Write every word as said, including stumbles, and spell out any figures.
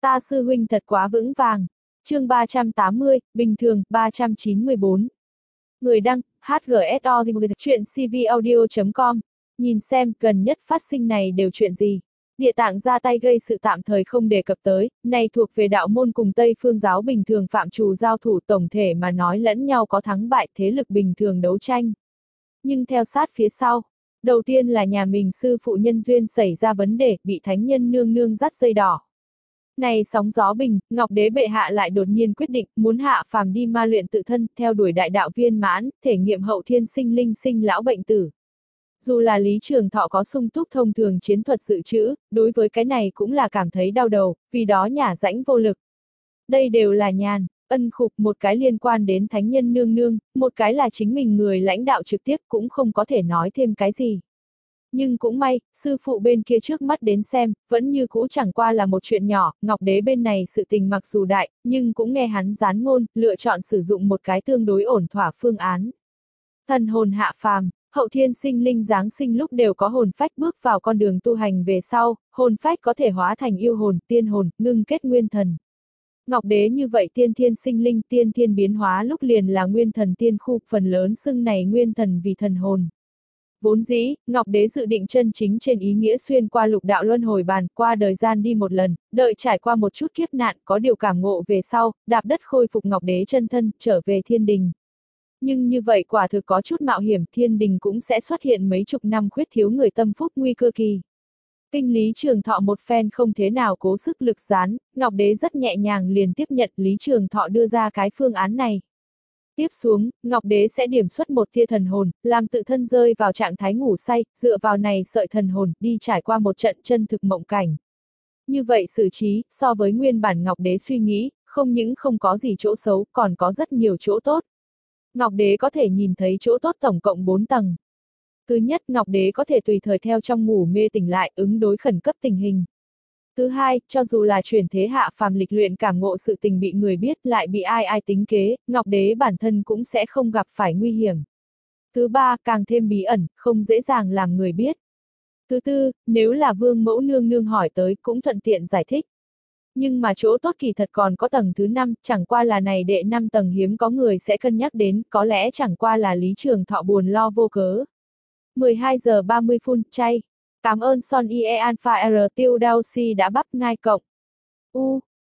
Ta sư huynh thật quá vững vàng. Chương ba trăm tám mươi, bình thường, ba trăm chín mươi bốn. Người đăng, hát giê ét o chuyện cvaudio chấm com. Nhìn xem, gần nhất phát sinh này đều chuyện gì. Địa Tạng ra tay gây sự tạm thời không đề cập tới, này thuộc về đạo môn cùng Tây phương giáo bình thường phạm trù giao thủ, tổng thể mà nói lẫn nhau có thắng bại, thế lực bình thường đấu tranh. Nhưng theo sát phía sau, đầu tiên là nhà mình sư phụ nhân duyên xảy ra vấn đề, bị thánh nhân nương nương dắt dây đỏ. Này sóng gió bình, Ngọc Đế bệ hạ lại đột nhiên quyết định, muốn hạ phàm đi ma luyện tự thân, theo đuổi đại đạo viên mãn, thể nghiệm hậu thiên sinh linh sinh lão bệnh tử. Dù là Lý Trường Thọ có sung túc thông thường chiến thuật dự trữ, đối với cái này cũng là cảm thấy đau đầu, vì đó nhả rãnh vô lực. Đây đều là nhàn, ân khục, một cái liên quan đến thánh nhân nương nương, một cái là chính mình người lãnh đạo trực tiếp, cũng không có thể nói thêm cái gì. Nhưng cũng may, sư phụ bên kia trước mắt đến xem, vẫn như cũ chẳng qua là một chuyện nhỏ, Ngọc Đế bên này sự tình mặc dù đại, nhưng cũng nghe hắn gián ngôn, lựa chọn sử dụng một cái tương đối ổn thỏa phương án. Thần hồn hạ phàm, hậu thiên sinh linh giáng sinh lúc đều có hồn phách bước vào con đường tu hành về sau, hồn phách có thể hóa thành yêu hồn, tiên hồn, ngưng kết nguyên thần. Ngọc Đế như vậy tiên thiên sinh linh, tiên thiên biến hóa lúc liền là nguyên thần tiên khu, phần lớn xưng này nguyên thần vì thần hồn. Vốn dĩ, Ngọc Đế dự định chân chính trên ý nghĩa xuyên qua lục đạo luân hồi bàn, qua đời gian đi một lần, đợi trải qua một chút kiếp nạn, có điều cảm ngộ về sau, đạp đất khôi phục Ngọc Đế chân thân, trở về thiên đình. Nhưng như vậy quả thực có chút mạo hiểm, thiên đình cũng sẽ xuất hiện mấy chục năm khuyết thiếu người tâm phúc nguy cơ kỳ. Kinh Lý Trường Thọ một phen không thế nào cố sức lực gián, Ngọc Đế rất nhẹ nhàng liền tiếp nhận Lý Trường Thọ đưa ra cái phương án này. Tiếp xuống, Ngọc Đế sẽ điểm xuất một tia thần hồn, làm tự thân rơi vào trạng thái ngủ say, dựa vào này sợi thần hồn, đi trải qua một trận chân thực mộng cảnh. Như vậy xử trí, so với nguyên bản Ngọc Đế suy nghĩ, không những không có gì chỗ xấu, còn có rất nhiều chỗ tốt. Ngọc Đế có thể nhìn thấy chỗ tốt tổng cộng bốn tầng. Thứ nhất, Ngọc Đế có thể tùy thời theo trong ngủ mê tỉnh lại, ứng đối khẩn cấp tình hình. Thứ hai, cho dù là chuyển thế hạ phàm lịch luyện cảm ngộ sự tình bị người biết, lại bị ai ai tính kế, Ngọc Đế bản thân cũng sẽ không gặp phải nguy hiểm. Thứ ba, càng thêm bí ẩn, không dễ dàng làm người biết. Thứ tư, nếu là Vương Mẫu nương nương hỏi tới, cũng thuận tiện giải thích. Nhưng mà chỗ tốt kỳ thật còn có tầng thứ năm, chẳng qua là này đệ năm tầng hiếm có người sẽ cân nhắc đến, có lẽ chẳng qua là Lý Trường Thọ buồn lo vô cớ. mười hai giờ ba mươi phút, chay. Cảm ơn Son i e Alpha R tiêu Đao Si đã bắp ngai cộng. U,